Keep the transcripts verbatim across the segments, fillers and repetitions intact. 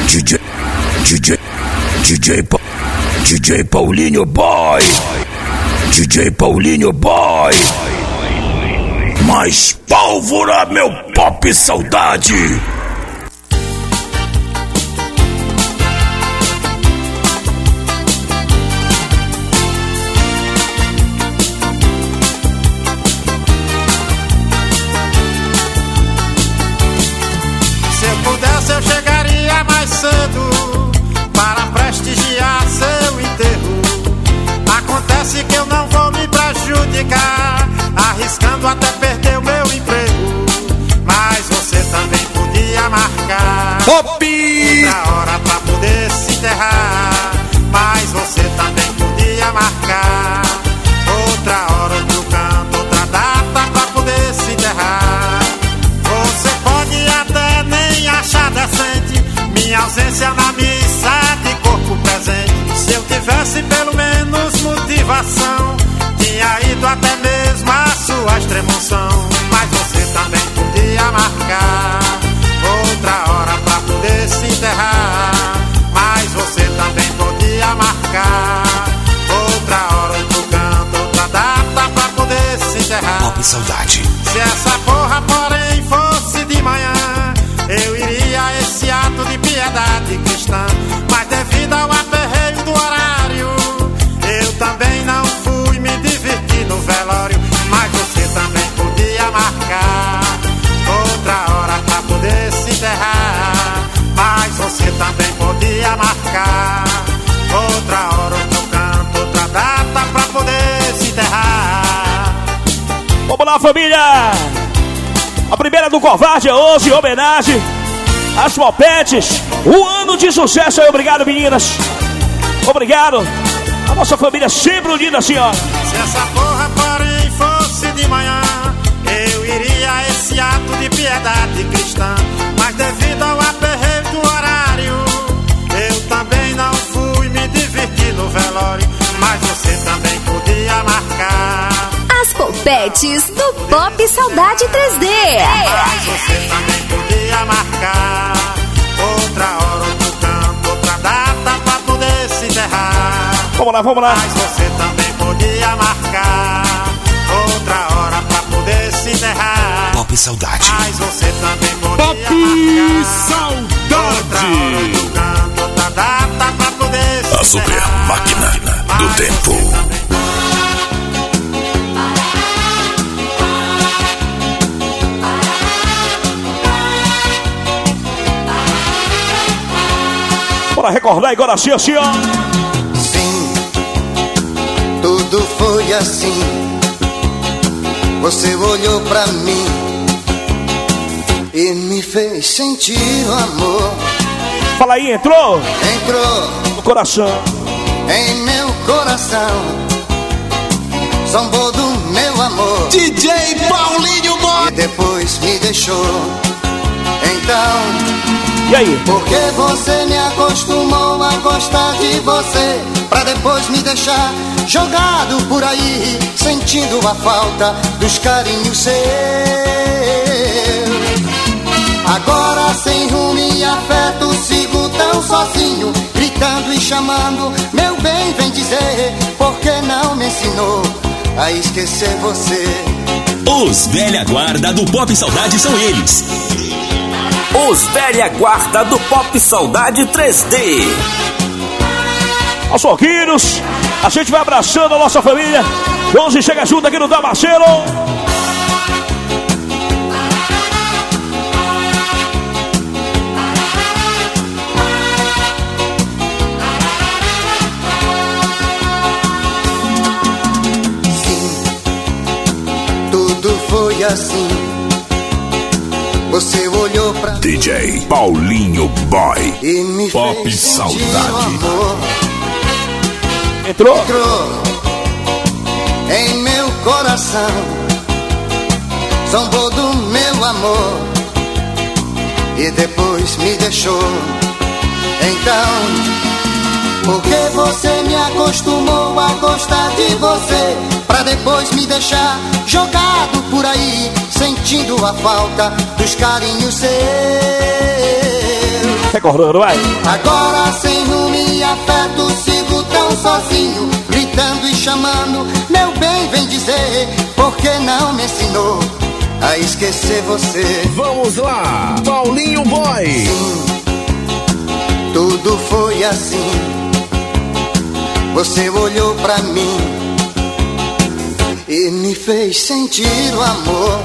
DJ, DJ, DJ, pa, DJ Paulinho Boy, DJ Paulinho Boy, mais pólvora, meu pop saudade. Eu chegaria mais cedo para prestigiar seu enterro. Acontece que eu não vou me prejudicar, arriscando até perder o meu emprego. Mas você também podia marcar Pop! outra hora pra poder se enterrar. Mas você também podia marcar outra hora, outro canto, outra data pra poder se enterrar. Você pode até nem achar decente minha ausência na missa de corpo presente. Se eu tivesse pelo menos motivação, tinha ido até mesmo a sua extrema-unção. Mas você também podia marcar outra hora pra poder se enterrar. Mas você também podia marcar outra hora, outro canto, outra data pra poder se enterrar. Pop saudade. Se essa porra porém fosse de manhã, eu iria a esse ato de piedade cristã. Mas devido ao aperreio do horário, eu também não fui me divertir no velório. Mas você também podia marcar outra hora pra poder se enterrar. Mas você também podia marcar outra hora, outro canto, outra data pra poder se enterrar. Vamos lá, família! A primeira do Covarde é hoje, em homenagem às Palpetes. Um ano de sucesso aí, obrigado, meninas. Obrigado. A nossa família sempre unida assim, ó. Se essa porra, porém, fosse de manhã, eu iria a esse ato de piedade cristã. Mas devido ao aperreio do horário, eu também não fui me divertir no velório. Mas você também podia marcar As Palpetes do Pop Saudade três D. Mas você também podia marcar outra hora, outro canto, outra data pra poder se enterrar. Vamos lá, vamos lá. Mas você também podia marcar outra hora pra poder se enterrar. Pop saudade. Mas você também podia Pop marcar saudade. outra hora, outro canto, outra data pra poder se A super enterrar. máquina do Mas tempo. você também Bora recordar agora assim, assim, ó. Sim, tudo foi assim. Você olhou pra mim e me fez sentir o amor. Fala aí, entrou Entrou no coração. em meu coração, zombou do meu amor D J Paulinho Boy. e depois me deixou. Então, E aí? porque você me acostumou a gostar de você, pra depois me deixar jogado por aí, sentindo a falta dos carinhos seus. Agora sem rumo e afeto sigo tão sozinho, gritando e chamando, meu bem vem dizer, porque não me ensinou a esquecer você. Os velha guarda do Pop Saudade são eles. Os velha guarda do Pop Saudade três D. Aos Soquinhos, a gente vai abraçando a nossa família. Hoje chega junto aqui no Damasceno. Sim, tudo foi assim. Você olhou pra D J Paulinho Boy. e me Pop fez sentir saudade. o amor. Entrou? Entrou em meu coração, zombou do meu amor e depois me deixou. Então, porque você me acostumou a gostar de você, pra depois me deixar jogado por aí, sentindo a falta dos carinhos seus. Recordando, vai. Agora sem rumo e afeto sigo tão sozinho, gritando e chamando, meu bem vem dizer, porque não me ensinou a esquecer você. Vamos lá, Paulinho Boy. Sim, tudo foi assim. Você olhou pra mim e me fez sentir o amor.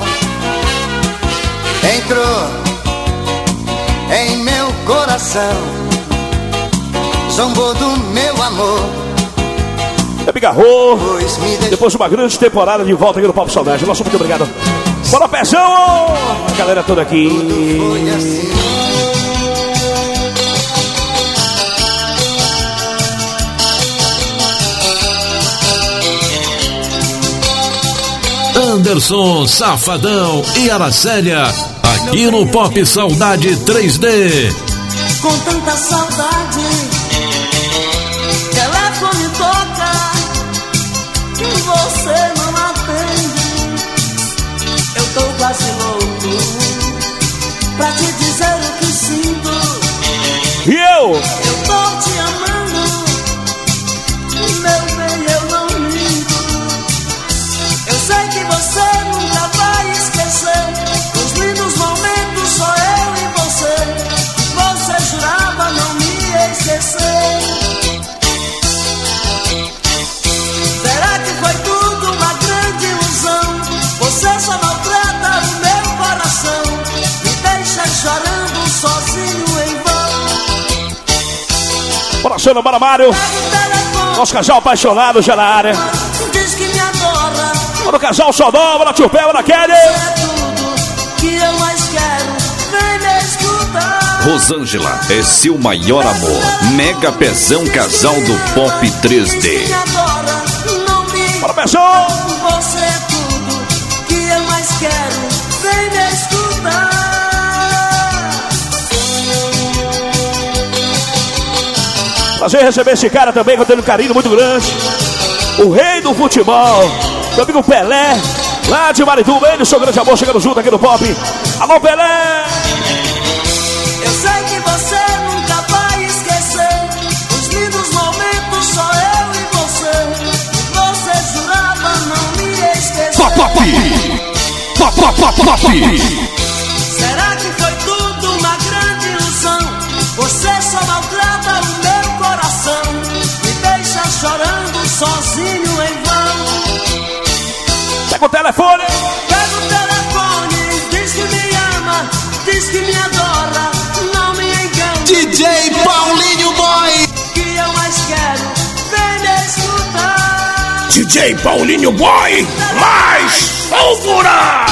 Entrou em meu coração, zombou do meu amor. É Bigarrou. Depois de uma grande temporada de volta aqui no Pop Saudade. Nosso muito obrigado. Bora, Pezão! A galera toda aqui. Tudo foi assim. Anderson, Safadão e Aracélia, aqui no Pop Saudade três D. Com tanta saudade, telefone toca, você não atende. Eu tô quase louco pra te dizer o que sinto. E eu? Eu tô te amando, meu bem, eu não minto. Eu sei que você nunca vai esquecer os lindos momentos, só eu e você. Você jurava não me esquecer. Será que foi tudo uma grande ilusão? Você só maltrata o meu coração, me deixa chorando sozinho em vão. Bora, Xana, bora, Mário. Nosso casal apaixonado já na área. Diz que me adora. Bora, o casal Sodó, bora, Tio Pé, bora, Kelly. É tudo que eu mais quero, vem me escutar. Rosângela é seu maior amor. Mega Pezão, casal do Pop três D. Bora, Pezão! Você é tudo que eu mais quero, vem me escutar. Prazer receber esse cara também, que eu tenho um carinho muito grande. O rei do futebol, meu amigo Pelé, lá de Marituba. Ele, seu grande amor, chegando junto aqui no Pop. Alô, Pelé! Eu sei que você nunca vai esquecer os lindos momentos, só eu e você. Você jurava não me esquecer. Pop, pop, pop, pop, pop. Será que foi tudo uma grande ilusão? Você só maltrata o meu coração, me deixa chorando sozinho em vão. Pega o telefone! Pega o telefone, diz que me ama, diz que me adora, não me engane. D J Paulinho Boy. Que eu mais quero, vem me escutar. D J Paulinho Boy, mais pólvora!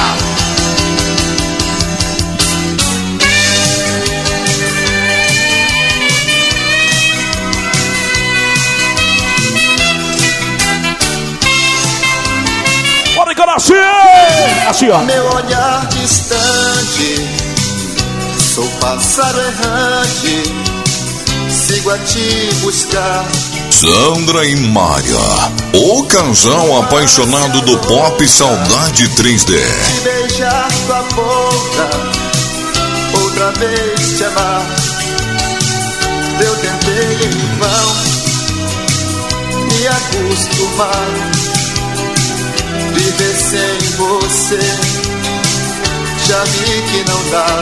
Bora, Coração! Assim, ó. Meu olhar distante, sou pássaro errante, sigo a te buscar. Sandra e Mária, o casal apaixonado do Pop Saudade três D. Te beijar tua boca, outra vez te amar. Eu tentei em vão me acostumar, viver sem você, já vi que não dá.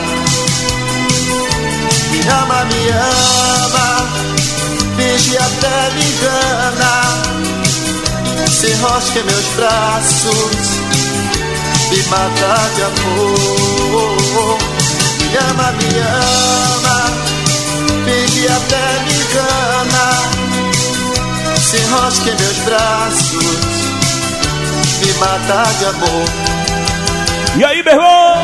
Me ama, me ama, finge até me engana, se enrosca em meus braços, me mata de amor. Me ama, me ama, finge até me engana, se enrosca em meus braços, me mata de amor. E aí, meu irmão?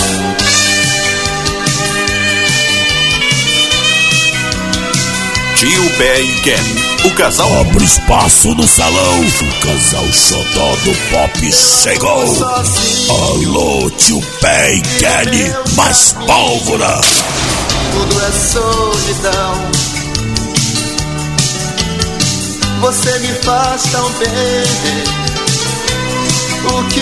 Tio Pé e Kelly, o casal. Abre espaço no salão. O casal xodó do Pop chegou. Alô, Tio Pé e Kelly, mais pólvora. Tudo é solidão, você me faz tão bem, o que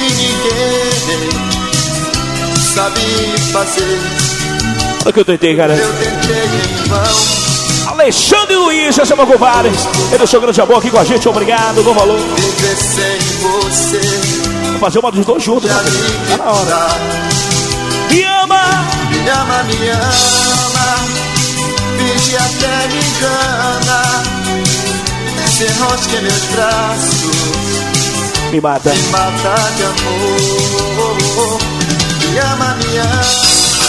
ninguém sabe fazer. Olha o que eu tentei, cara. Eu tentei tentei em vão. Alexandre Luiz, esse é meu compadre. Ele é o seu grande amor aqui com a gente, obrigado, bom valor. Viver sem você. Vou fazer uma dos dois juntos, tá na hora. Me ama, me ama, me ama. Finge até me engana. Se enrosque em meus braços. Me mata. Me mata de amor. Me ama, me ama.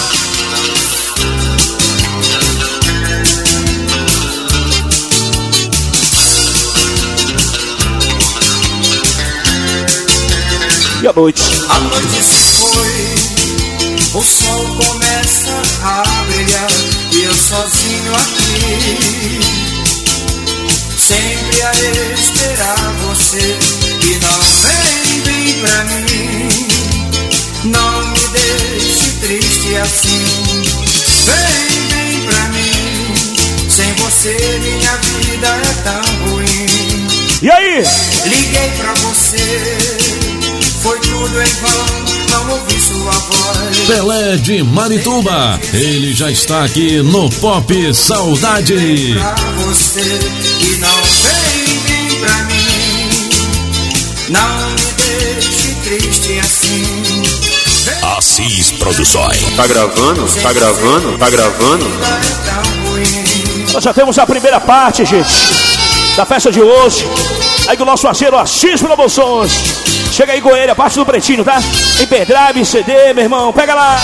E a noite? A noite se foi, o sol começa a brilhar e eu sozinho aqui, sempre a esperar você. E não vem, vem pra mim, não me deixe triste assim. Vem, vem pra mim, sem você minha vida é tão ruim. E aí? Liguei pra você, foi tudo em vão, não ouvi sua voz. Pelé de Marituba, ele já está aqui no Pop Saudade. Pra você, e não vem, vem pra mim, não me deixe triste assim. Assis Produções. Tá gravando? Tá gravando? Tá gravando? Nós já temos a primeira parte, gente, da festa de hoje. Aí com o nosso parceiro Assis Promoções. Chega aí com ele, a parte do Pretinho, tá? Em pendrive, C D, meu irmão, pega lá.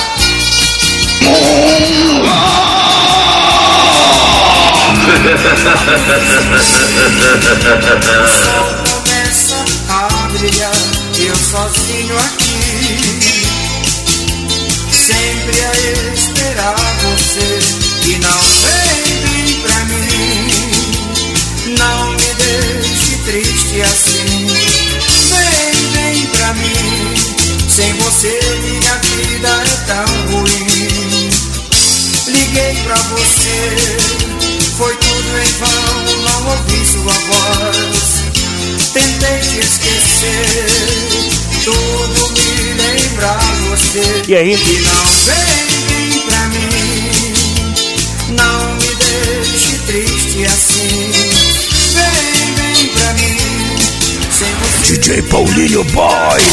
O sol começa a brilhar, eu sozinho aqui, sempre a esperar você. E não vem, vem pra mim, não me deixe triste assim. Vem, vem pra mim, sem você minha vida é tão ruim. Liguei pra você, foi tudo em vão, não ouvi sua voz. Tentei te esquecer, tudo me lembra você. E aí? E não vem, vem pra mim, não me deixe triste assim. Vem, vem pra mim, D J Paulinho Boy.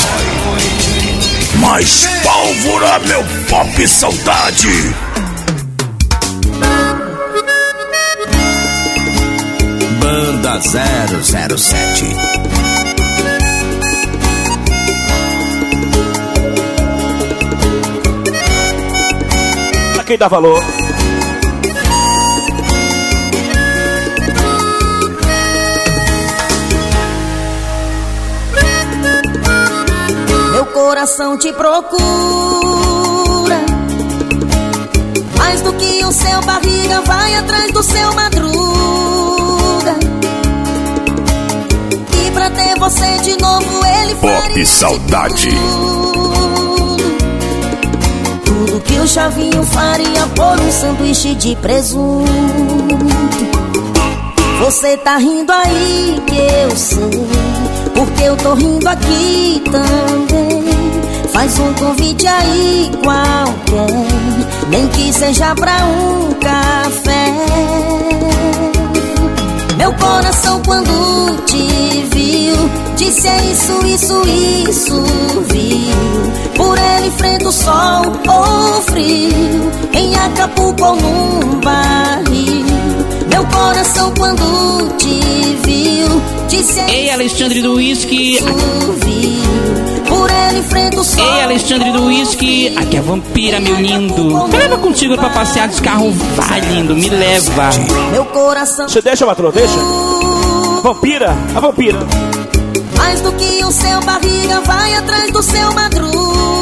Mais pólvora, meu Pop Saudade. Banda zero zero sete. Pra quem dá valor. Meu coração te procura, mais do que o seu barriga vai atrás do seu madruga. E pra ter você de novo ele Pop Saudade. Tudo que o Chavinho faria por um sanduíche de presunto. Você tá rindo aí que eu sei, porque eu tô rindo aqui também. Faz um convite aí qualquer, nem que seja pra um café. Meu coração quando te viu disse é isso, isso, isso, viu. Por ele enfrenta o sol ou frio, em Acapulco ou num barril. Meu coração quando te viu disse é Ei, Alexandre do Whisky. Por ele enfrenta o sol. Ei, Alexandre do Whisky. Aqui é a Vampira, meu lindo. Me leva contigo pra passear de carro. Vai, lindo, me leva. Meu coração. Você deixa, patrão, deixa. Vampira, a Vampira. Mais do que o seu barriga vai atrás do seu madruga.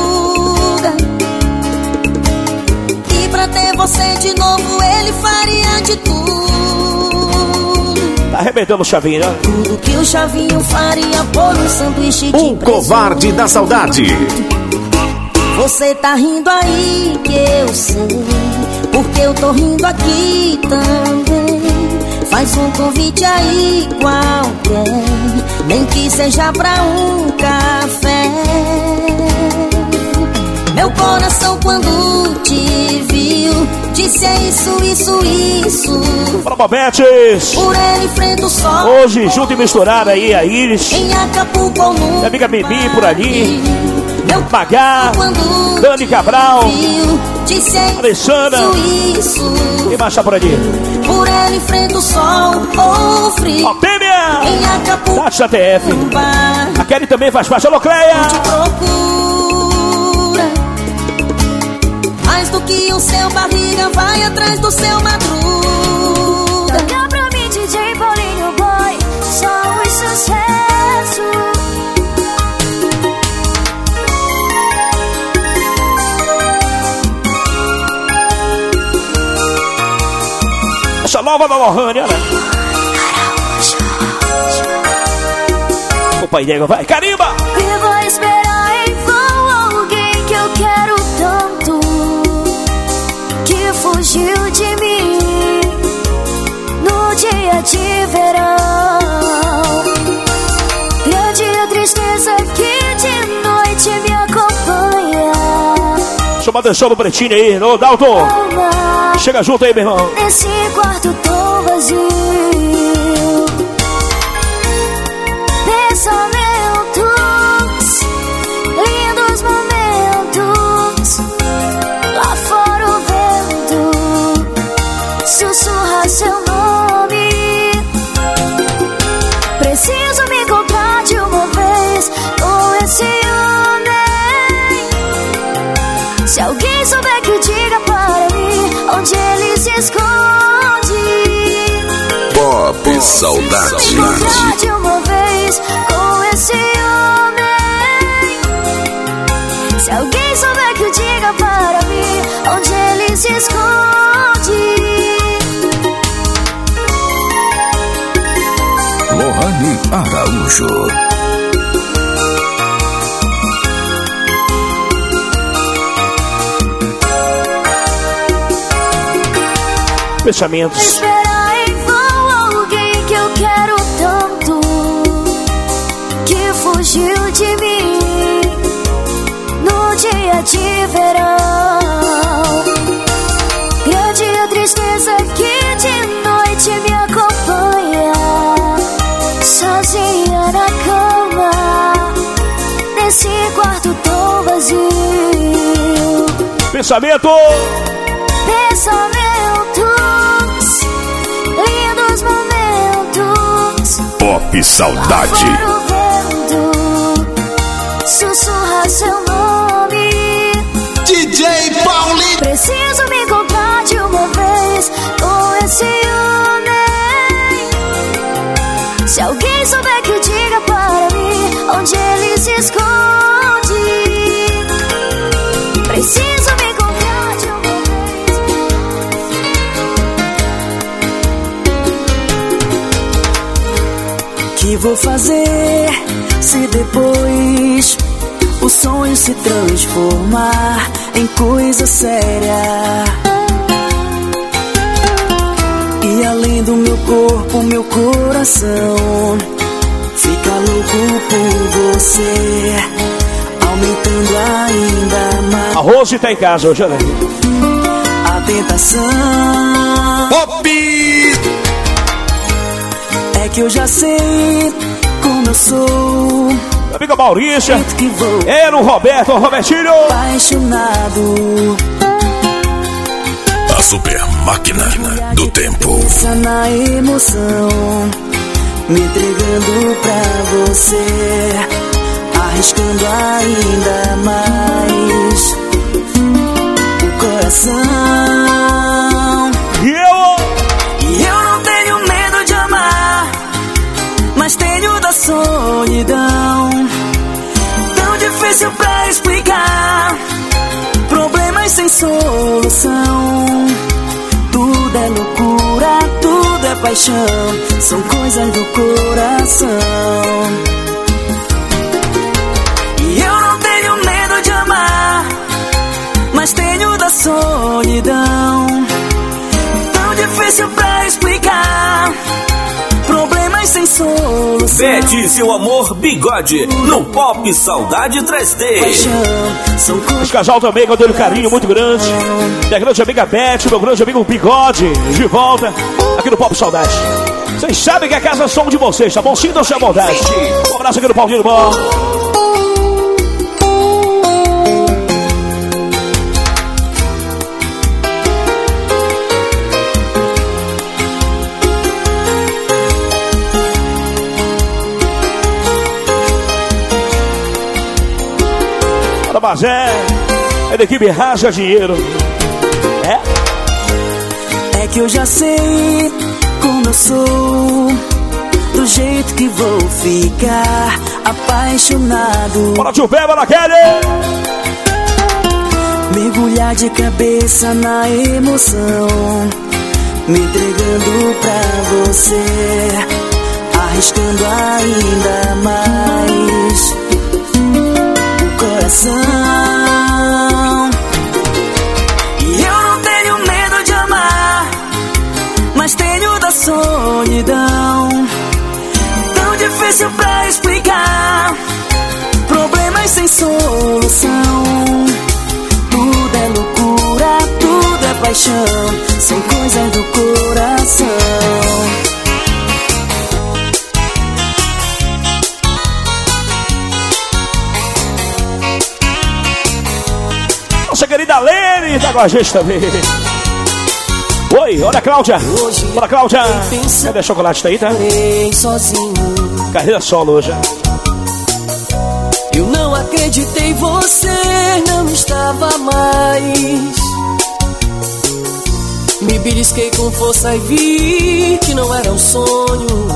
E pra ter você de novo ele faria de tudo. Tá arrebentando o Chavinho, né? Tudo que o Chavinho faria por um sanduíche de O covarde da saudade. Você tá rindo aí que eu sei, porque eu tô rindo aqui também. Faz um convite aí qualquer, nem que seja pra um café. Meu Meu coração quando te viu disse é isso, isso, isso. Fala, Bobetes. Por ele enfrenta o sol. Hoje, junto e misturado aí a Iris. Em Acapulco ou no minha amiga Bibi por ali. Meu Magá, Dani Cabral, viu, disse é Alexandra. Isso, isso. Quem mais tá por ali? Por ele enfrenta o sol ou frio. Otêmia! Em Acapulco. Tati da T F. A Kelly também faz parte. Alô, Cleia! Te procura. Mais do que o seu barriga vai atrás do seu madruga. Toca pra mim, D J Paulinho Boy, só os sucessos. Essa nova da Lohane, olha. O pai dele vai, carimba! E vou esperar em vão alguém que eu quero tanto, que fugiu de mim no dia de verão. Grande a tristeza que de noite me acompanha. Chama a atenção do Pretinho aí, ô Dalton. Alma, chega junto aí, meu irmão. nesse quarto tão vazio, pensamentos, lindos momentos. Lá fora o vento sussurra seu nome. Preciso me encontrar de uma vez com esse homem. Se alguém souber que diga para mim onde ele se esconde. Pop Saudade. Se me encontrar de uma vez com esse homem. Se alguém souber que diga para mim onde ele se esconde. Lohane Araújo. Pensamentos. Esperar em vão alguém que eu quero tanto, que fugiu de mim no dia de verão. Grande a tristeza que de noite me acompanha, sozinha na cama, nesse quarto tão vazio. Pensamento. Pensamentos, lindos momentos. Pop Saudade. Lá fora o vento sussurra seu nome. D J Paulinho. Preciso me encontrar de uma vez com esse homem. Se alguém souber que diga para mim onde ele se esconde. Preciso me encontrar de uma vez. Que vou fazer se depois o sonho se transformar em coisa séria? E além do meu corpo, meu coração fica louco por você, aumentando ainda mais. A Rose tá em casa hoje, olha. A tentação. Pop! É que eu já sei como eu sou. Meu amigo Maurício. Era o Roberto, o Robertinho. Apaixonado. A super máquina do tempo. Pensa na emoção, me entregando pra você, arriscando ainda mais o coração. E eu? E eu não tenho medo de amar, mas tenho da solidão. Tão difícil pra explicar, problemas sem solução. Tudo é loucura, tudo é paixão, são coisas do coração. E eu não tenho medo de amar, mas tenho da solidão. Tão difícil pra explicar, problemas sem solução. Pede seu amor bigode no Pop Saudade três D. Os casal também com aquele carinho muito grande. Minha grande amiga Beth, meu grande amigo Bigode, de volta aqui no Pop Saudade. Vocês sabem que a casa é som de vocês, tá bom? Sintam-se à vontade. Um abraço aqui no Paulinho Bom. Para Bazé, é da equipe Raja Dinheiro. É? É que eu já sei como eu sou, do jeito que vou ficar apaixonado. Bora, tio Pé, bora, Kelly! Mergulhar de cabeça na emoção, me entregando pra você, arriscando ainda mais o coração. E eu não tenho medo de amar, mas tenho da solidão. Tão difícil pra explicar, problemas sem solução. Tudo é loucura, tudo é paixão, são coisas do coração. Nossa querida Lene tá com a gente também. Oi, olha a Cláudia. Bora, Cláudia. Cadê a chocolate? Tá aí, tá? Carreira solo hoje. Eu não acreditei, você não estava mais. Me belisquei com força e vi que não era um sonho.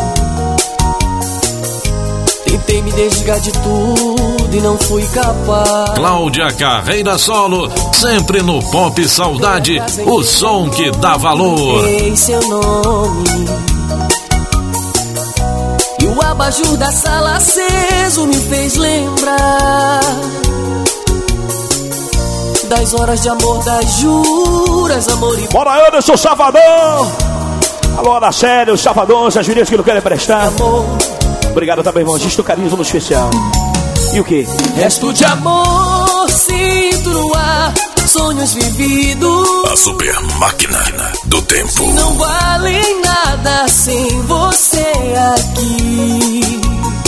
Tentei me desligar de tudo e não fui capaz. Cláudia Carreira Solo, sempre no Pop Saudade, o som que dá valor. Ei, seu nome. E o abajur da sala aceso me fez lembrar das horas de amor, das juras, amor e... Bora, Anderson Safadão! Alô, Ana Sério, os Safadões, as meninas que não querem prestar. Amor. Obrigado também, irmão. Existe o carinho no especial. E o quê? Resto de amor, sinto no ar, sonhos vividos. A super máquina do tempo. Não valem nada sem você aqui.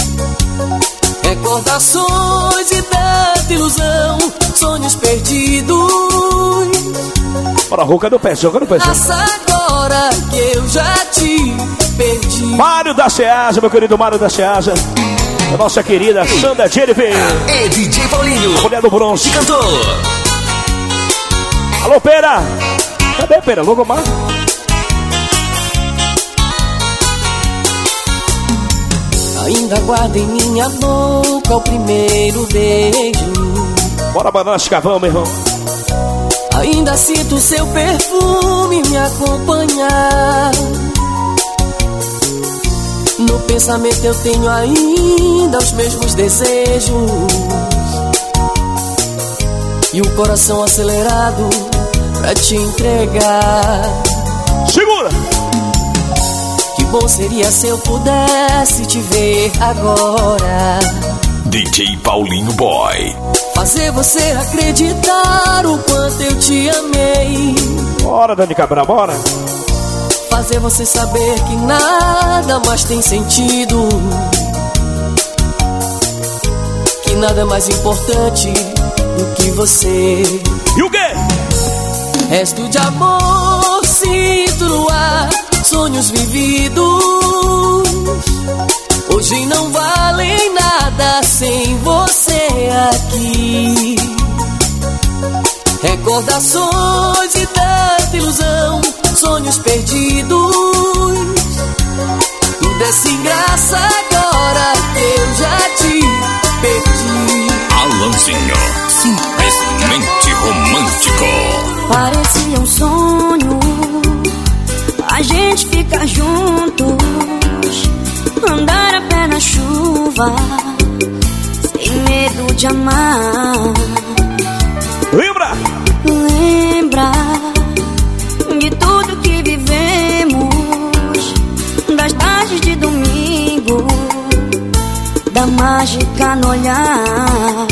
Recordações e tanta ilusão, sonhos perdidos. Bora, Ruca do Pezão, cadê o Pezão? Passa agora que eu já te perdi. Mário da Ceasa, meu querido Mário da Ceasa. A nossa querida Sandra Jennifer. É D J Paulinho, a mulher do bronze. Cantor. Alô, Pera. Cadê, Pera? Logo mais. Ainda guardo em minha boca o primeiro beijo. Bora, Banana Escavão, meu irmão. Ainda sinto seu perfume me acompanhar. No pensamento eu tenho ainda os mesmos desejos. E o coração acelerado pra te entregar. Segura! Que bom seria se eu pudesse te ver agora. D J Paulinho Boy. Fazer você acreditar o quanto eu te amei. Bora, Dani Cabral, bora. Fazer você saber que nada mais tem sentido. Que nada é mais importante do que você. E o quê? Resto de amor, sinto no ar, sonhos vividos. Hoje não valem nada sem você aqui. Recordações e tanta ilusão, sonhos perdidos. Tudo é sem graça agora que eu já te perdi. Alanzinho, simplesmente romântico. Parecia um sonho a gente ficar juntos, andar a pé na chuva, sem medo de amar. Lembra? Lembra de tudo que vivemos, das tardes de domingo mágica no olhar.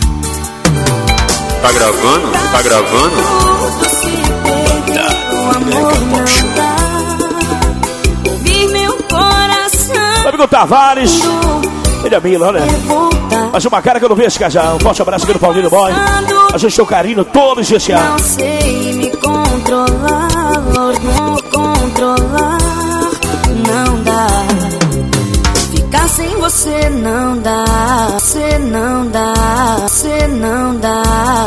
Tá gravando? Tá gravando? Tudo se perdeu, o amor não dá. Ouvir meu coração. Meu amigo Tavares. Ele é Mila, né? Mas uma cara que eu não vejo, casal. Um forte abraço aqui do Paulinho Boy. A gente tem um carinho todo especial. Não sei me controlar, não controlar, não dá. Ficar sem você não dá, você não dá, você não dá.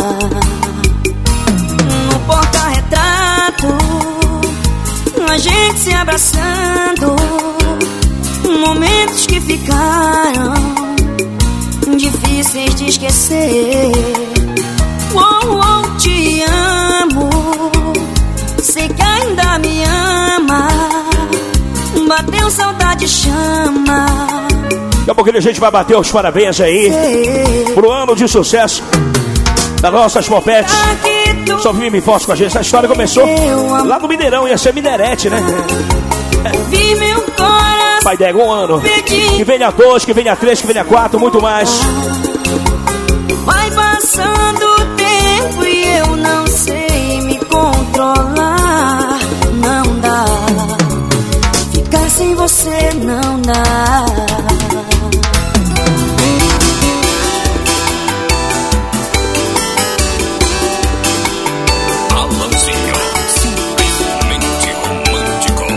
No porta-retrato, a gente se abraçando, momentos que ficaram difíceis de esquecer. Oh, oh, te amo, sei que ainda me ama. Bateu saudade, chama. Daqui a pouquinho a gente vai bater os parabéns aí pro ano de sucesso das nossas popetes. Só firme e forte com a gente. Essa história começou lá no Mineirão, ia ser Mineirete, né? Vi meu coração. Pai Dego, um ano. Que venha dois, que venha três, que venha quatro, muito mais. Vai passando o tempo e eu não sei me controlar. Não dá. Ficar sem você não dá. Alanzinho, simplesmente romântico.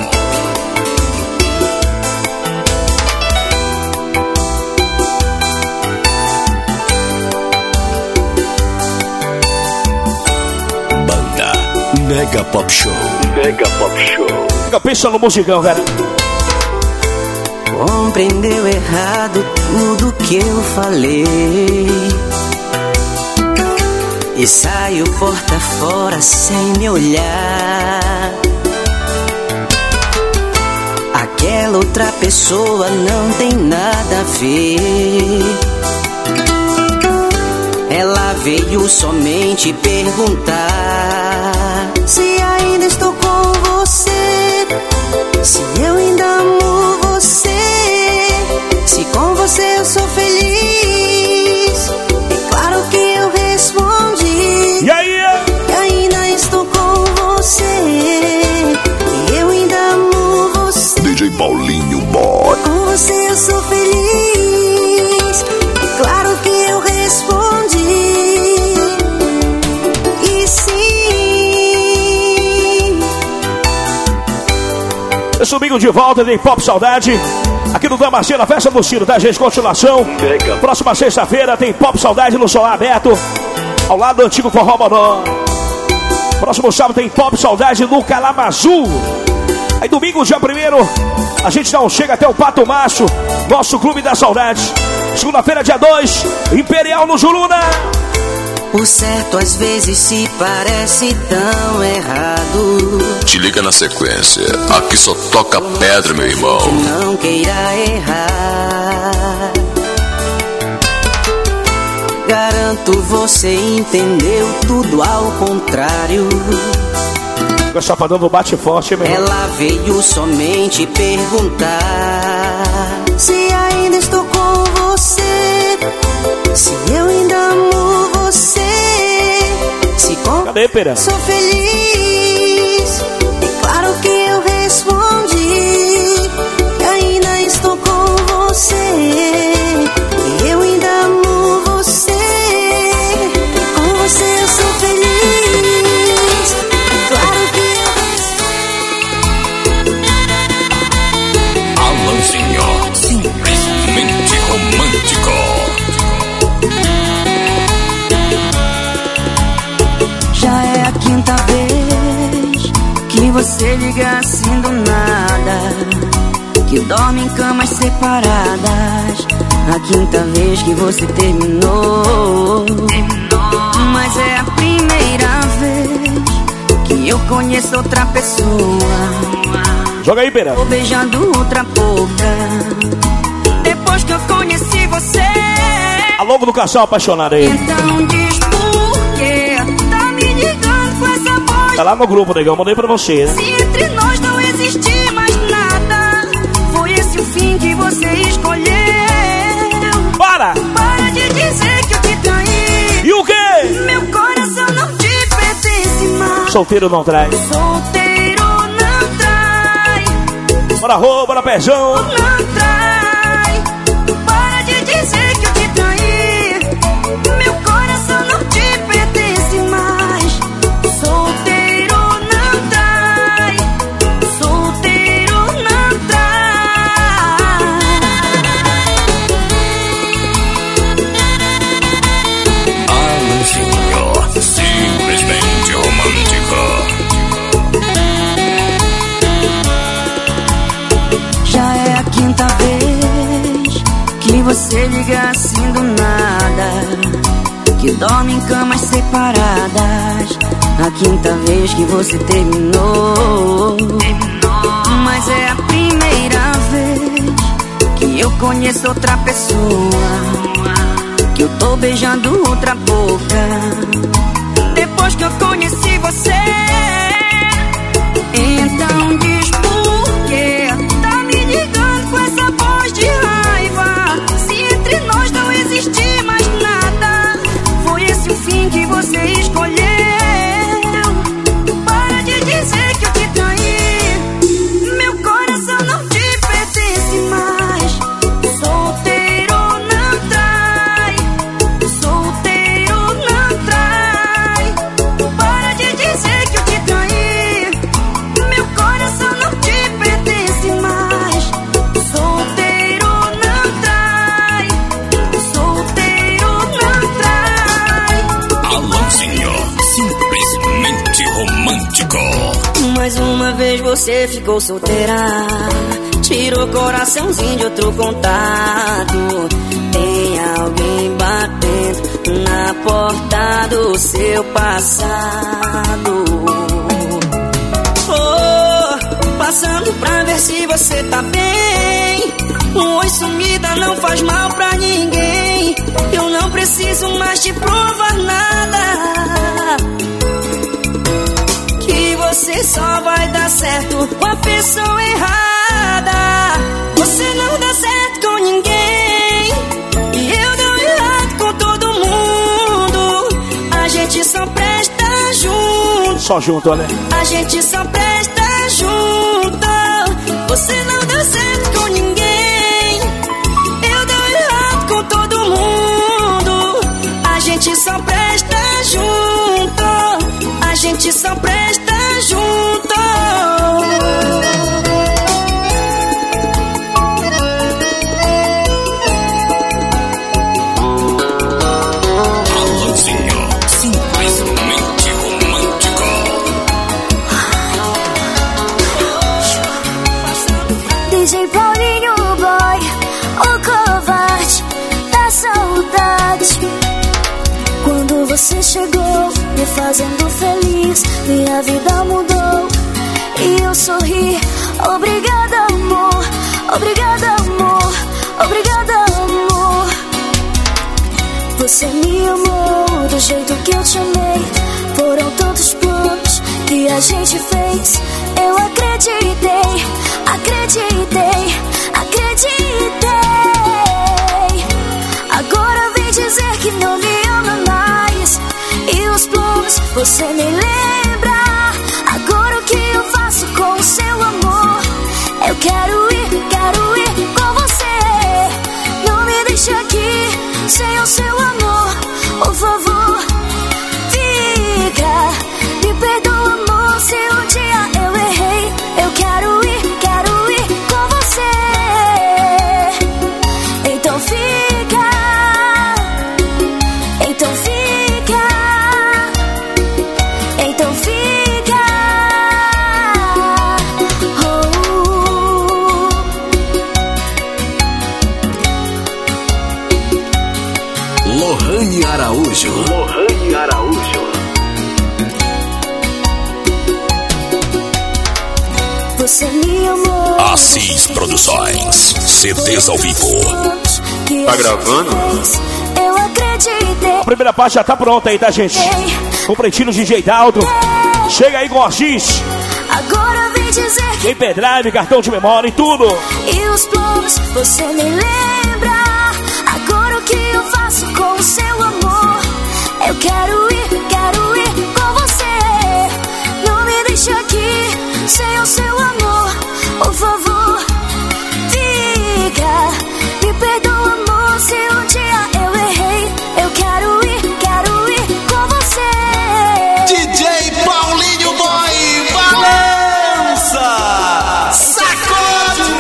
Banda Mega Pop Show. Mega Pop Show. Fica pensando no musicão, cara. Compreendeu errado tudo que eu falei e saiu porta fora sem me olhar. Aquela outra pessoa não tem nada a ver. Ela veio somente perguntar se ainda estou com você, se eu ainda amo você, se com você eu sou feliz. E claro que eu respondi. E aí? Que ainda estou com você, e eu ainda amo você. D J Paulinho Boy. Com você eu sou feliz. E claro que eu respondi. E sim. Esse domingo de volta tem Pop Saudade aqui no Damasceno, a festa do Ciro, tá, gente? Continuação. Próxima sexta-feira tem Pop Saudade no Solar Aberto, ao lado do antigo Forró Monó. Próximo sábado tem Pop Saudade no Calamazu. Aí domingo, dia primeiro, a gente não chega até o Pato Macho, nosso Clube da Saudade. Segunda-feira, dia dois, Imperial no Juruna. O certo às vezes se parece tão errado. Te liga na sequência, aqui só toca pedra, meu irmão. Não queira errar. Garanto você entendeu tudo ao contrário. O Chapadão bate forte, meu irmão. Ela veio somente perguntar se ainda estou com você, se eu ainda amo você, se com Cadê, Pera? sou feliz. E claro que eu respondi que ainda estou com você, e eu ainda amo você. E com você eu sou feliz. E claro que Alanzinho, simplesmente romântico. Já é a quinta vez que você liga assim do nada, que dorme em camas separadas. A quinta vez que você terminou. Mas é a primeira vez que eu conheço outra pessoa. Joga aí, Pera. Tô beijando outra boca depois que eu conheci você. A logo do Caçal apaixonado aí. Então diz por quê tá me ligando com essa voz. Tá lá no grupo, negão, mandei pra você, né? Se entre nós não existe mais nada, foi esse o fim que você escolheu. Para! solteiro não trai. Solteiro não trai. Bora Rô, bora Pezão. Não trai. Para de dizer que eu te traí. Meu coração não te pertence mais. Solteiro não trai. Solteiro não trai. Alanzinho, simplesmente romântico. Já é a quinta vez que você liga assim do nada, que dorme em camas separadas. A quinta vez que você terminou. Mas é a primeira vez que eu conheço outra pessoa, que eu tô beijando outra boca. Depois que eu conheci você, então diz por quê tá me ligando com essa voz de raiva? Se entre nós não existe mais nada, foi esse o fim que você escolheu. Para de dizer que eu te traí. Meu coração não te pertence mais. Solteiro não trai. Solteiro não trai. Para de dizer que eu te traí. Meu coração não te pertence mais. Solteiro não trai. Solteiro não trai. Alanzinho, simplesmente romântico. Mais uma vez você ficou solteira, tirou coraçãozinho de outro contato. Tem alguém batendo na porta do seu passado. Oh, passando pra ver se você tá bem. Um oi sumida não faz mal pra ninguém. Eu não preciso mais te provar nada, que você só vai dar certo com a pessoa errada. Você não dá certo com ninguém e eu dou errado com todo mundo. A gente só presta junto. Só junto, né? A gente só presta junto. Você não dá certo com ninguém, eu dou errado com todo mundo. A gente só presta junto. A gente só presta junto. Alanzinho, simplesmente romântico. D J Paulinho Boy, o covarde da saudade. Quando você chegou, me fazendo feliz, minha vida mudou e eu sorri. Obrigada, amor, obrigada, amor, obrigada, amor. Você me amou do jeito que eu te amei. Foram tantos planos que a gente fez. Eu acreditei, acreditei, acreditei. Agora vem dizer que não me ama mais. E os planos você me lembra. Agora o que eu faço com o seu amor? Eu quero ir, quero ir com você. Não me deixe aqui sem o seu amor. Por favor, fica. Me perdoa, amor, se um dia eu errei. Eu quero ir, quero ir com você. Então fica. Então fica. Então fica. Oh. Lohane Araújo. Lohane Araújo. Você me amou. Assis Produções, C Ds ao vivo. Tá gravando? Eu acreditei. A primeira parte já tá pronta aí, tá, gente? Com o Pretinho D J Dalton. Chega aí com o Assis. Agora vem dizer que tem pendrive, cartão de memória e tudo. E os planos você me lembra. Agora o que eu faço com o seu amor? Eu quero ir, quero ir com você. sem o seu amor. Por favor, diga, me perdoa, amor, se um dia eu errei. Eu quero ir, quero ir com você. D J Paulinho Boy Valença, sacode,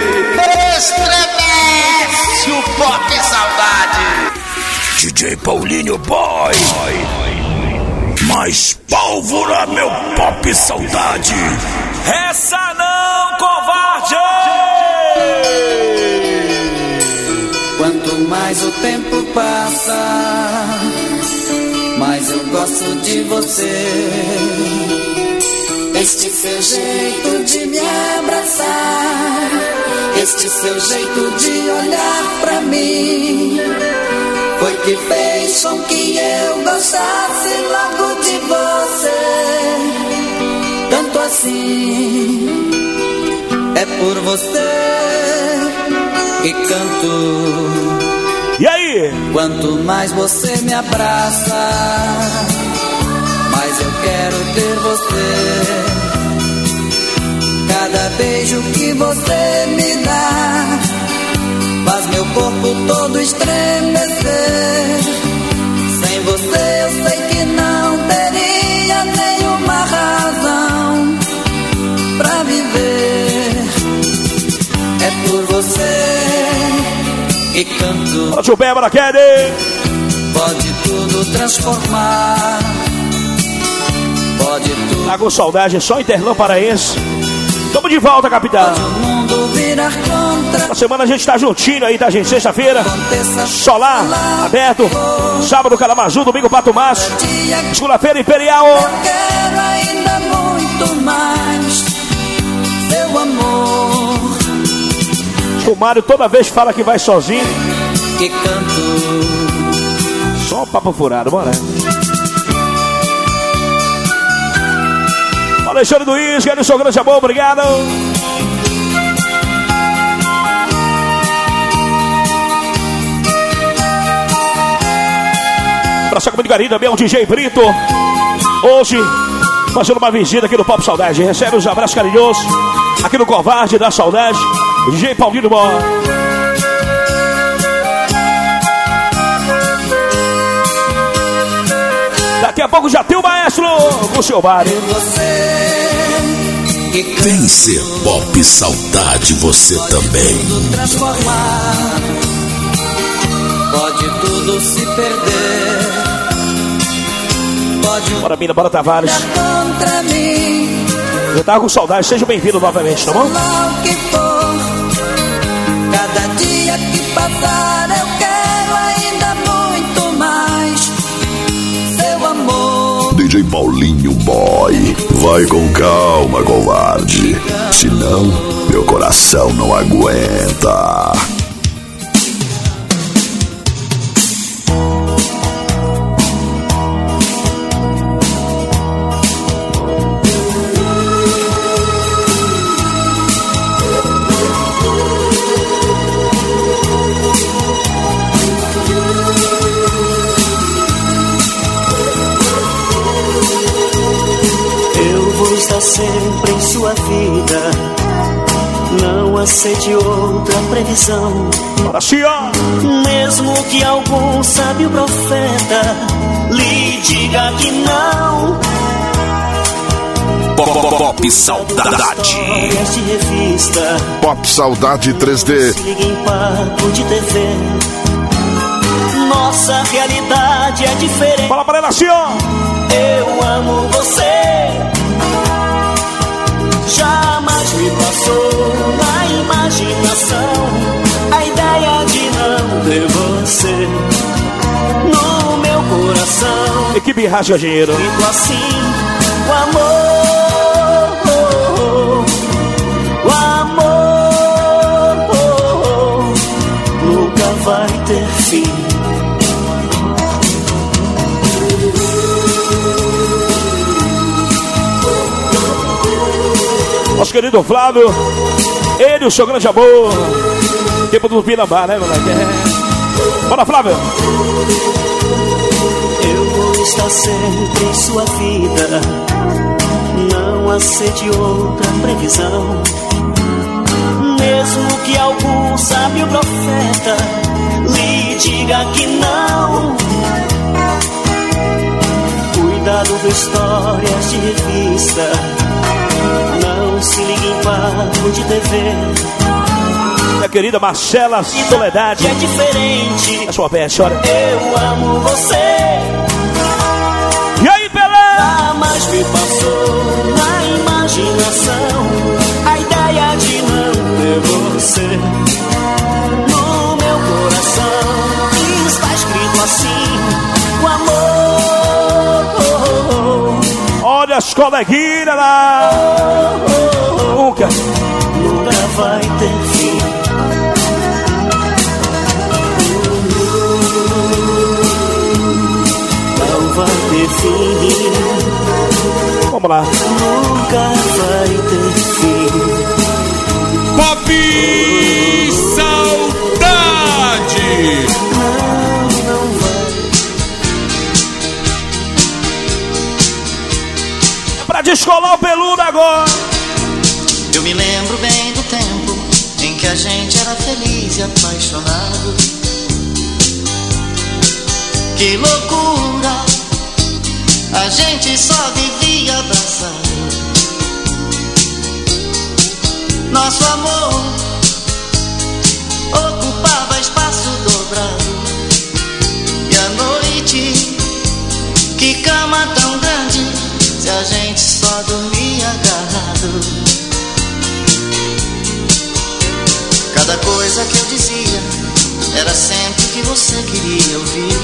estremece o Pop Saudade. D J Paulinho Boy, mais pólvora, meu Pop Saudade. Essa não, covarde! Quanto mais o tempo passa, mais eu gosto de você. Este seu jeito de me abraçar, este seu jeito de olhar pra mim, foi que fez com que eu gostasse logo de você. Tanto assim, é por você que canto. E aí? Quanto mais você me abraça, mais eu quero ter você. Cada beijo que você me dá faz meu corpo todo estremecer. Sem você eu sei que não teria nenhuma razão pra viver. É por você que canto. Pode o Bébara Kelly. Pode tudo transformar. Pode tudo. Tá com saudade, só Interlão Paraense. Tamo de volta, capitão. Na semana a gente tá juntinho aí, tá, gente? Sexta-feira, Solar, aberto. Sábado, Calamazu. Domingo, Pato Maço. Segunda-feira, Imperial. Eu quero ainda muito mais seu amor. O Mário toda vez fala que vai sozinho. Que canto. Só um papo furado, bora. Alexandre do Isca, Edson Grande Amor, obrigado. Pra sua comigo também é o D J Brito. Hoje, fazendo uma visita aqui no Pop Saudade. Recebe os abraços carinhosos aqui no Covarde da Saudade. O D J Paulinho Boy. Daqui a pouco já tem o maestro com o seu bar. Vem ser Pop Saudade você também. Pode tudo se perder. Pode. Bora, Mina, bora, Tavares. Contra mim. Eu tava com saudade, seja bem-vindo novamente, tá bom? Que for, cada dia que passar eu quero ainda muito mais seu amor. D J Paulinho Boy, vai com calma, covarde. Senão, meu coração não aguenta. Está sempre em sua vida, não aceite outra previsão. Mesmo que algum sábio profeta lhe diga que não. Pop Saudade. Este revista Pop Saudade três D. Se liga em papo de T V. Nossa realidade é diferente. Fala para ela, senhor. Eu amo você. Jamais me passou na imaginação a ideia de não ter você no meu coração. Equipe Rasga Dinheiro. Fico assim, o amor, o amor nunca vai ter fim. Nosso querido Flávio, ele, o seu grande amor. Tempo do Pinambá, né, moleque? É. Bora, Flávio. Eu vou estar sempre em sua vida, não aceite outra previsão. Mesmo que algum sábio profeta lhe diga que não. Cuidado com histórias de revista, não se ligue em papo de T V. Minha querida Marcela Soledade é diferente. A sua peste, olha. Eu amo você. E aí, Pelé? Jamais me passou na imaginação a ideia de não ter você no meu coração. Está escrito assim, o amor. Olha as coleguinhas lá. Nunca. Nunca vai ter fim. Não vai ter fim. Vamos lá. Nunca vai ter fim. Pop Saudade. Não, não vai. É pra descolar o peludo agora. Eu me lembro bem do tempo em que a gente era feliz e apaixonado. Que loucura, a gente só vivia abraçado. Nosso amor ocupava espaço dobrado. E a noite, que cama tão grande, se a gente só dormia agarrado. Cada coisa que eu dizia era sempre o que você queria ouvir.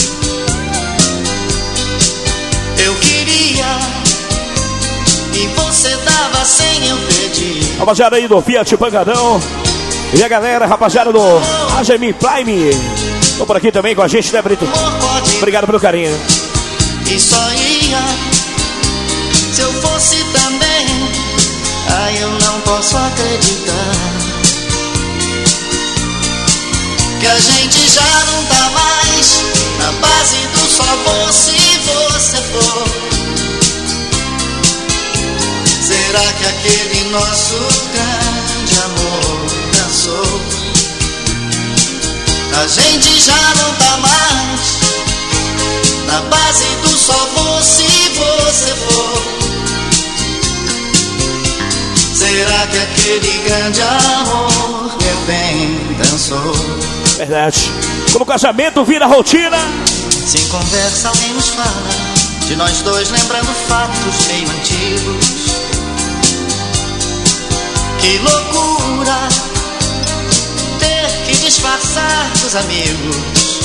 Eu queria e você dava sem eu pedir. Rapaziada aí do Fiat Pancadão. E a galera, rapaziada do A G M Prime. Estão por aqui também com a gente, né, Brito? Obrigado pelo carinho. E só ia se eu fosse também. Ai, eu não posso acreditar que a gente já não tá mais na base do só vou se você for. Será que aquele nosso grande amor cansou? A gente já não tá mais na base do só vou se você for. Será que aquele grande amor meu bem cansou? Verdade. Quando o casamento vira rotina, se em conversa alguém nos fala de nós dois lembrando fatos meio antigos. Que loucura ter que disfarçar dos amigos.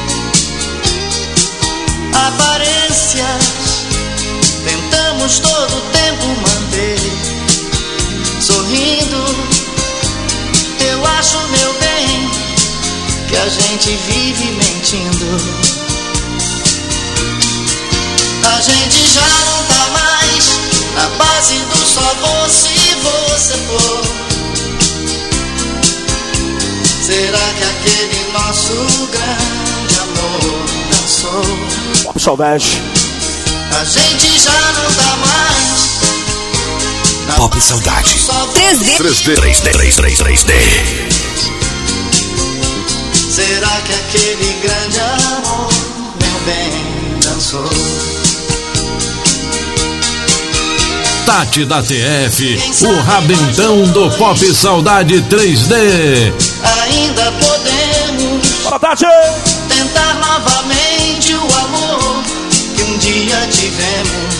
Aparências tentamos todo o tempo manter. Sorrindo, eu acho, meu bem, que a gente vive mentindo. A gente já não tá mais na base do só vou se você for. Será que aquele nosso grande amor cansou? Pop Saudade. A gente já não tá mais na Pop Saudade. três D. três D. três D. três D. três D. Será que aquele grande amor meu bem dançou? Tati da T F, o rabentão do Pop Saudade três D. Ainda podemos Fala, Tati! tentar novamente o amor que um dia tivemos.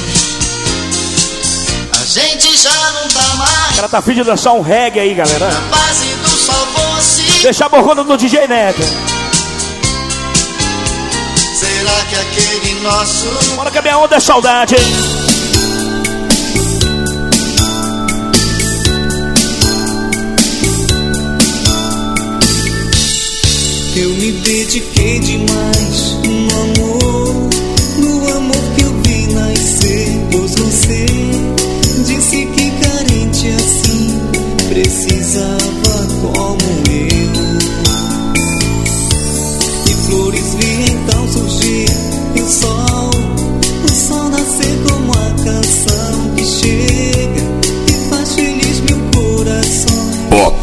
A gente já não tá mais. O cara tá afim de dançar um reggae aí, galera. Na base do só vou se. Deixa a borrona do D J Neto. Será que aquele nosso. Bora que a minha onda é saudade. Eu me dediquei demais no amor, no amor que eu vi nascer. Pois você disse que carente assim precisava como eu. E flores vi então surgir, e o sol, o sol nascer como a canção que chega.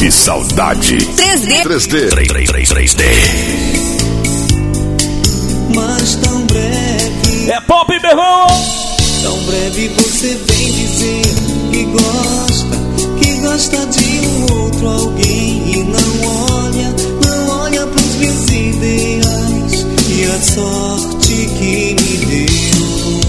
Pop Saudade três D. três D. três D. Mas tão breve. É pop, meu irmão. Tão breve você vem dizer que gosta, que gosta de um outro alguém e não olha, não olha pros meus ideais e a sorte que me deu.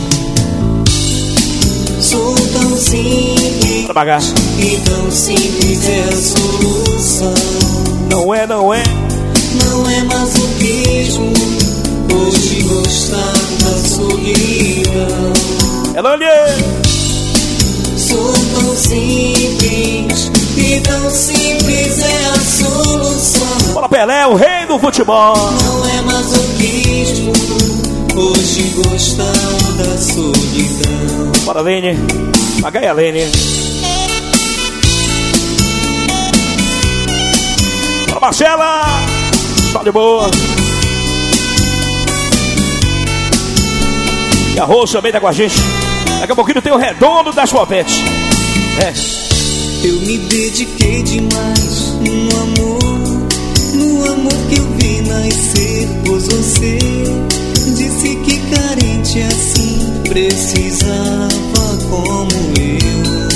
Sou tão simples e tão simples é a solução. Não é, não é. Não é masoquismo hoje gostar da solidão. Elane! Sou tão simples e tão simples é a solução. Bora, Pelé, o rei do futebol. Não é masoquismo hoje gostar da solidão. Bora, Lene. Pagai a Lene. Bora, Marcela. Só de boa. E a Roxa também tá com a gente. Daqui a pouquinho tem o redondo das Popetes. É. Eu me dediquei demais no amor, no amor que eu vi nascer, pois você disse que carente assim precisava como eu.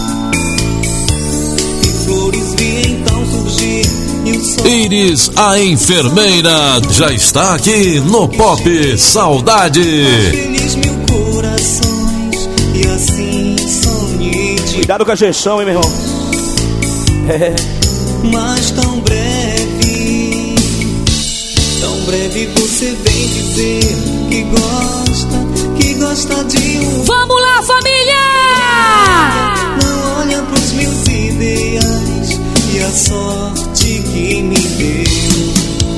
E flores vi então surgir e o sol. Iris, a enfermeira, já está aqui no Pop Saudade. Feliz mil corações e assim sonhei de... Cuidado com a gestão, hein, meu irmão. É. Mas tão breve, tão breve você vem dizer que gosta, que gosta de um... Vamos lá, família! Não olha pros meus ideais e a sorte que me deu.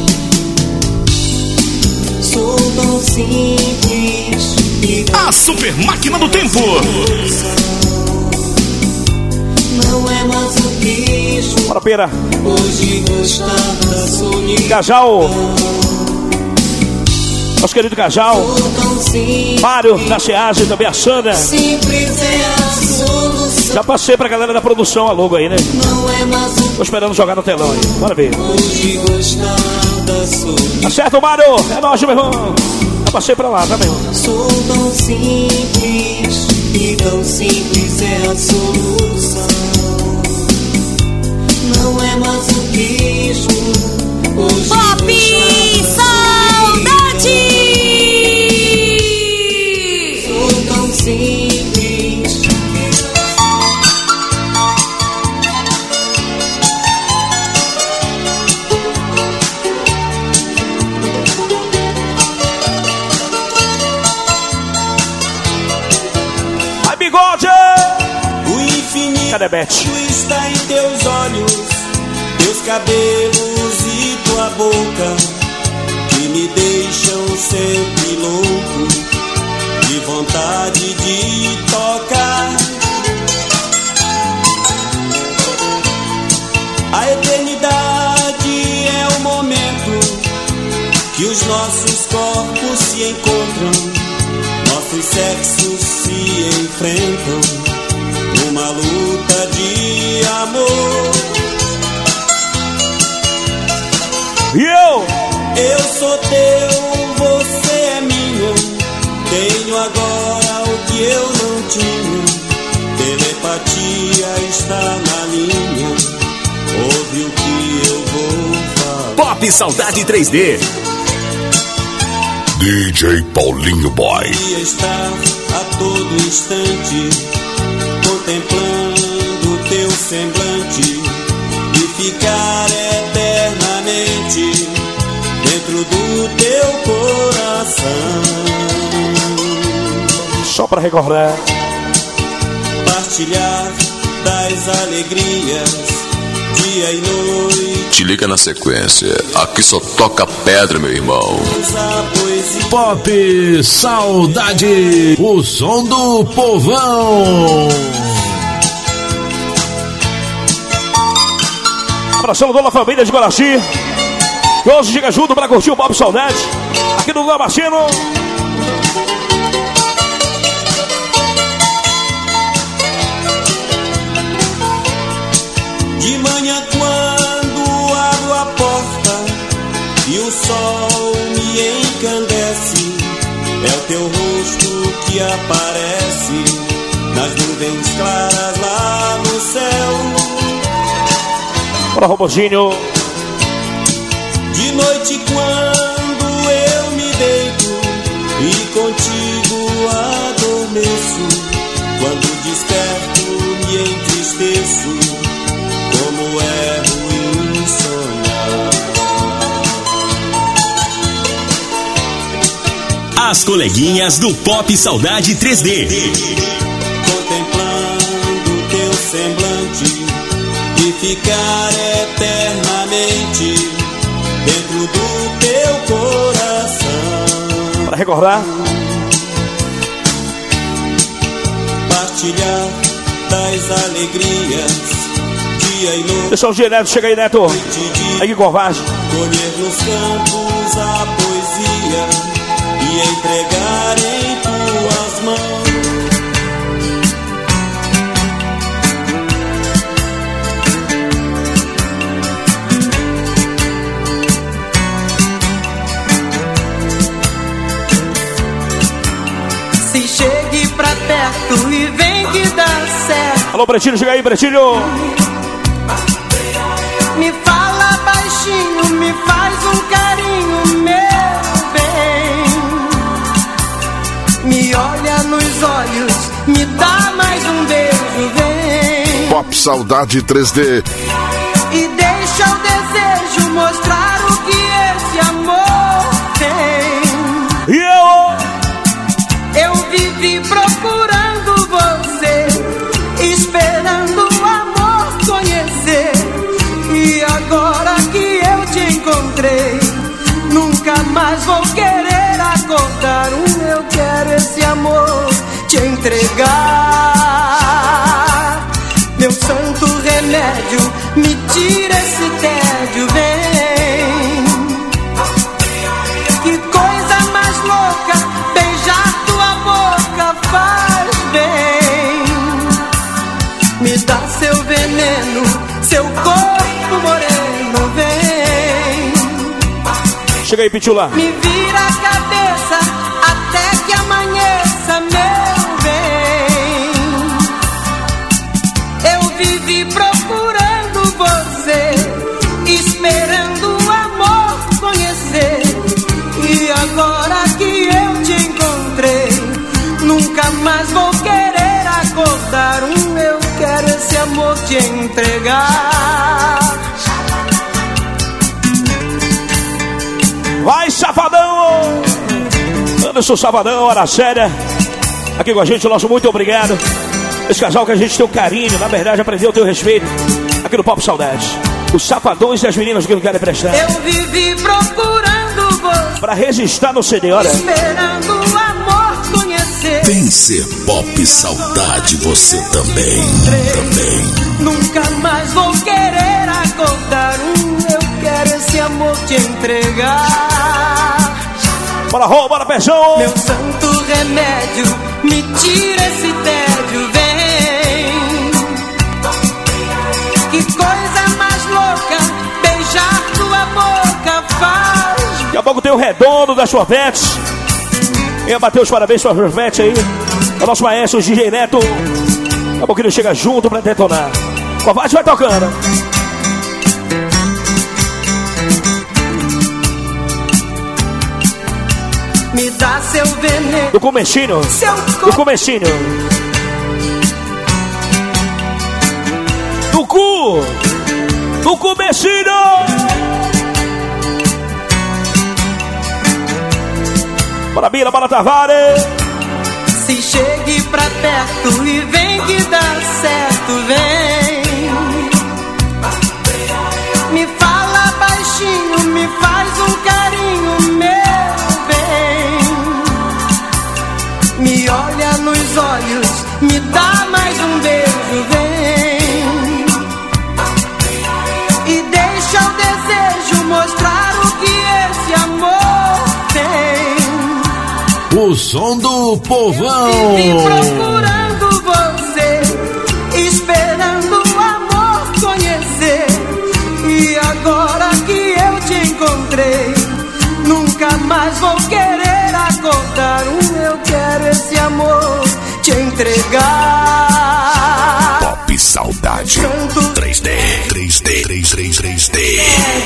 Sou tão simples e a super máquina do tempo. Não é masoquismo. Bora, pera. Hoje gostar da solidão. Cajal. Nosso querido Cajal. Mário da Ceasa e também a Sandra. Simples é a solução. Já passei pra galera da produção a logo aí, né? Não é masoquismo. Tô esperando jogar no telão aí. Bora ver. Hoje gostar da solidão. Acerta o Mário. É nóis, meu irmão. Já passei pra lá, tá, meu irmão? Sou tão simples e tão simples é a solução. Não é masoquismo. Hoje Pop Saudade! Sou tão simples. Ai, bigode! O infinito Cadê Beth? está em teus olhos, teus cabelos e tua boca, que me deixam sempre louco, de vontade de tocar. A eternidade é o momento que os nossos corpos se encontram, nossos sexos se enfrentam numa luta de amor. E eu? Eu sou teu, você é minha. Tenho agora o que eu não tinha. Telepatia está na linha. Ouve o que eu vou falar. Pop Saudade três D. D J Paulinho Boy. Queria estar a todo instante contemplando teu semblante e ficar eternamente dentro do teu coração. Só pra recordar. Partilhar das alegrias, dia e noite. Te liga na sequência, aqui só toca pedra, meu irmão. Pop Saudade, o som do povão. Abração toda a família de Guaraci, que hoje chega junto para curtir o Pop Saudade aqui no Gabacino. De manhã quando abro a porta e o sol me encandece, é o teu rosto que aparece nas nuvens claras lá no céu. Bora, Robozinho. De noite quando eu me deito e contigo adormeço, quando desperto me entristeço, como é ruim sonhar. As coleguinhas do Pop Saudade três D. Contemplando teu semblante e ficar eternamente dentro do teu coração. Para recordar, partilhar das alegrias, dia e noite. Pessoal, dia Neto, chega aí, Neto. Aí que covarde. Colher nos campos a poesia e entregar em tuas mãos. Se chegue pra perto e vem que dá certo. Alô, Pretinho, chega aí, Pretinho. Me fala baixinho, me faz um carinho, meu bem. Me olha nos olhos, me dá mais um beijo, vem. Pop Saudade três D. E deixa o desejo mostrar o que esse amor tem. E eu? Eu vivi procurando você, esperando o amor conhecer. E agora que eu te encontrei, nunca mais vou querer acordar. Um eu quero esse amor te entregar. Meu santo remédio, me tira esse tédio, vem. Que coisa mais louca, beijar tua boca faz bem. Me dá seu veneno, seu corpo moreno, vem. Chega aí, Pitula. Me vira a cabeça até que amanheça, meu bem. Eu vivi procurando você, esperando o amor conhecer. E agora que eu te encontrei, nunca mais vou querer acordar. Um eu quero esse amor te entregar. Vai, Safadão! Anderson Safadão, hora séria. Aqui com a gente, o nosso muito obrigado. Esse casal que a gente tem um carinho, na verdade, aprendeu a ter o respeito. Aqui no Pop Saudade. Os Safadões e as meninas que não querem prestar. Eu vivi procurando você, pra resistir no C D, olha. esperando o amor conhecer. Vem ser Pop Saudade você também, também. Nunca mais vou querer acordar. Um eu quero esse amor te entregar. Bora, Rô, bora, Pezão. Meu santo remédio, me tira esse tédio, vem. Que coisa mais louca, beijar tua boca faz. Daqui a pouco tem o redondo da Chorvete. Venha bater os parabéns pra Chorvete aí. É o nosso maestro, o D J Neto. Daqui a pouco ele chega junto pra detonar. Covarde vai tocando. Me dá seu veneno. Do comecinho. Seu Do comecinho. Do cu. Do comecinho. Bora, Bila, bora, Tavares. Se chegue pra perto e vem que dá certo, vem. Me fala baixinho, me faz um carinho, meu bem. Me olha nos olhos, me dá mais um beijo, vem. E deixa o desejo mostrar o que esse amor tem. O som do povão. Vivi procurando você, esperando o amor conhecer. te entregar. Pop Saudade três D, três D, três D, três D.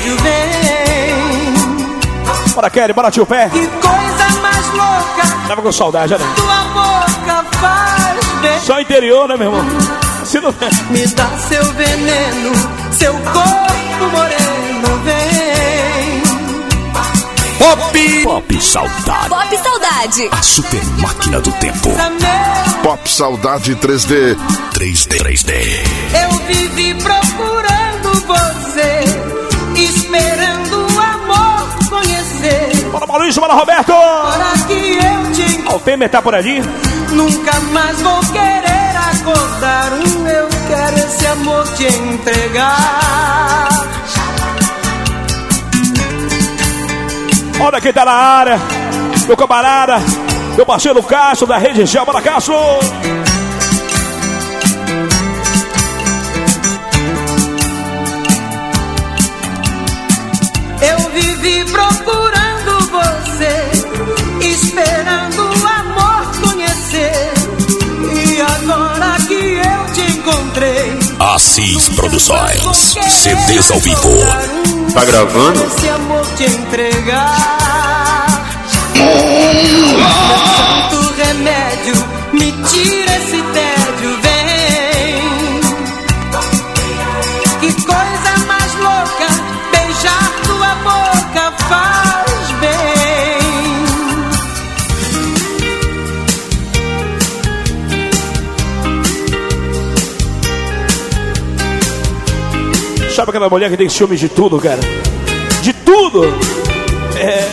Bora, Kelly, bora, tio Pé. Que coisa mais louca. Tava com saudade, né? Tua boca faz bem. Só interior, né, meu irmão? Se não... Me dá seu veneno, seu corpo moreno, vem. Pop! Pop Saudade. Pop Saudade. A super máquina do tempo. Pop Saudade três D. três D, três D. Eu vivi procurando você, esperando o amor conhecer. Bora, Maurício, bora, Roberto. Para que eu te... O Temer tá por ali. Nunca mais vou querer acordar. Um, eu quero esse amor te entregar. Olha quem tá na área. Meu camarada, meu parceiro Cássio da Rede Gel. Bora, Cássio. Eu vivi procurando você, esperando o amor conhecer. E agora que eu te encontrei, Assis Produções, C Ds ao vivo. Tá gravando? Esse amor te entregar. Meu santo remédio, me tira esse tédio, vem. Que coisa mais louca, beijar tua boca faz bem. Sabe aquela mulher que tem ciúmes de tudo, cara? De tudo! É.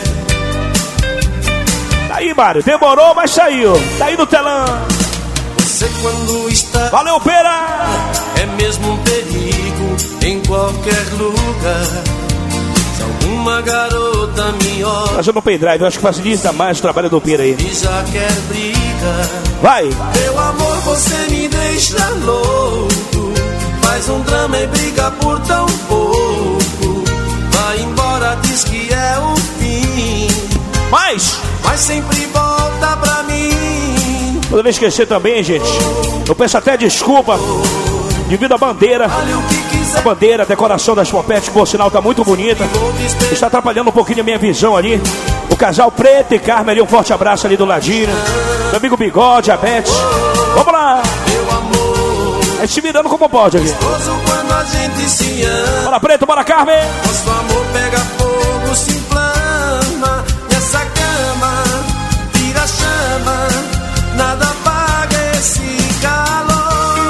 Tá aí, Mário. Demorou, mas saiu. Tá aí no telão. Você quando está... Valeu, Pera! É mesmo um perigo em qualquer lugar. Se alguma garota me olha... Fazendo um pendrive, eu acho que facilita mais o trabalho do Pera aí. E já quer briga. Vai! Meu amor, você me deixa louco. Faz um drama e briga por tão pouco. Vai embora, diz que é o fim. Mais! Mas sempre volta pra mim. Não deve esquecer também, gente. Eu peço até desculpa devido à bandeira. A bandeira, a decoração das popetes, por sinal, tá muito bonita. Está atrapalhando um pouquinho a minha visão ali. O casal Preto e Carmen ali, um forte abraço ali do ladinho. Meu amigo Bigode, a Beth. Vamos lá! É se virando como pode aqui. Quando a gente se ama. Bora, Preto, bora, Carmen. Nosso amor pega fogo, se inflama. E essa cama vira chama. Nada apaga esse calor.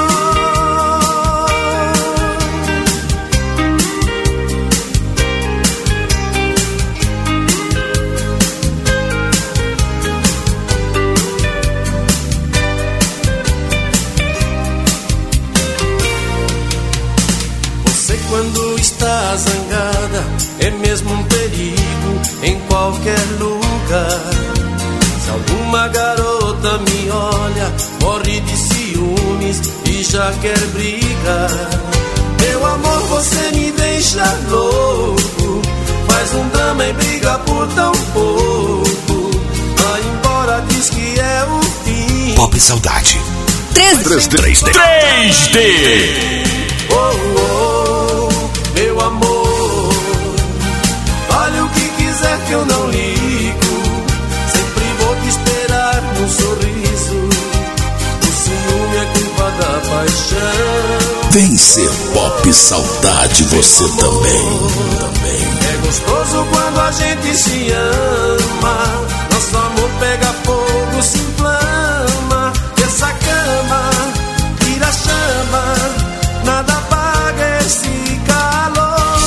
Quando está zangada, é mesmo um perigo em qualquer lugar. Se alguma garota me olha, morre de ciúmes e já quer brigar. Meu amor, você me deixa louco. Faz um drama e briga por tão pouco. Vai embora, diz que é o fim. Pop Saudade três D. três D. três D. Oh, oh, meu amor, fale o que quiser que eu não ligo. Sempre vou te esperar num sorriso. O ciúme é culpa da paixão. Vem ser Pop Saudade você também, também. É gostoso quando a gente se ama. Nosso amor pega fogo, se inflama. E essa cama vira chama. Nada apaga esse calor.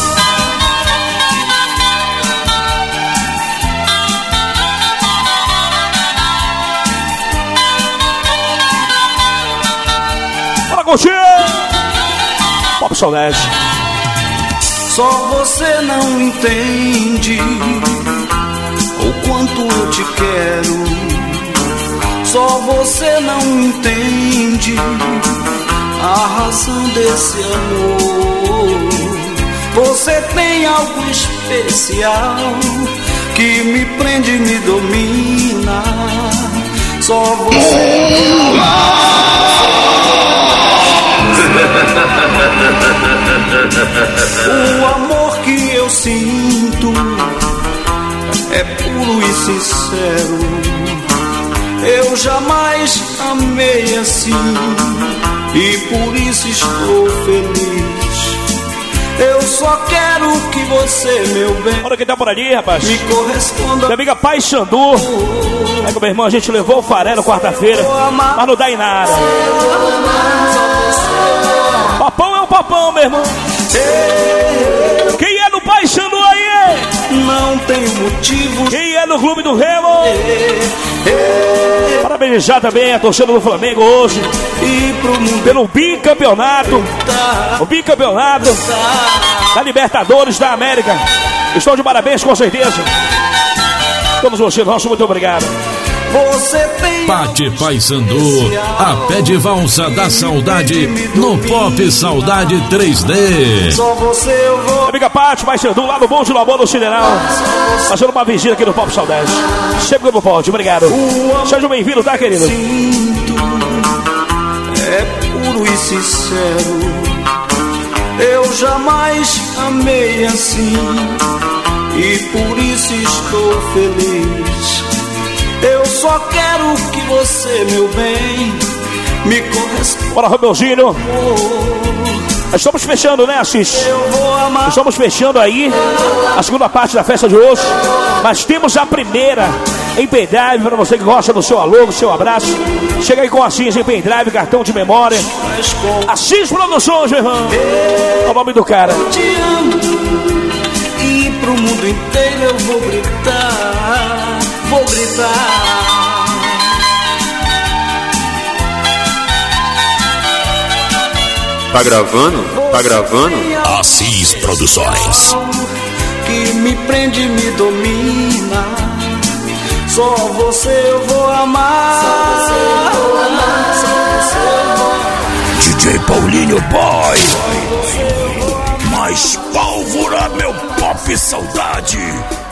Bora curtir! Pop Saudade. Só você não entende o quanto eu te quero. Só você não entende a razão desse amor. Você tem algo especial que me prende e me domina. Só Só você. O amor que eu sinto é puro e sincero. Eu jamais amei assim e por isso estou feliz. Eu só quero que você, meu bem, olha quem tá por ali, rapaz. Me corresponda. Minha amiga Pai Xandu. É que meu irmão, a gente levou o farelo quarta-feira, mas não dá em nada. Papão é um papão, meu irmão. Quem é do Pai Xandu aí? Não tem motivo. Quem é do Clube do Remo? Parabenizar também a torcida do Flamengo hoje e pro mundo pelo bicampeonato. O bicampeonato da Libertadores da América. Estão de parabéns, com certeza. Todos vocês, nosso muito obrigado. Você tem Pati Paysandu, a pé de valsa da saudade no Pop Saudade três D. Só você eu vou. Amiga Pati Paysandu, lá no Bom de Labor do Cineral, fazendo uma visita aqui no Pop Saudade. Sempre que eu pode, obrigado. Seja bem-vindo, tá, querido? Sinto, é puro e sincero. Eu jamais amei assim e por isso estou feliz. Eu só quero que você, meu bem, me corresponda. Bora, Romeuzinho. Nós estamos fechando, né, Assis? Estamos fechando aí a segunda parte da festa de hoje. Mas temos a primeira em pendrive para você que gosta do seu alô, do seu abraço. Chega aí com a Assis em pendrive, cartão de memória. Assis Produções, meu irmão. É o nome do cara. Eu te amo e pro mundo inteiro eu vou gritar. Vou gritar. Tá gravando? Tá gravando? Assis Produções. Que me prende e me domina. Só você eu vou amar. Só você eu vou amar. Só você eu vou amar. D J Paulinho Boy. Mais pólvora, meu Pop Saudade.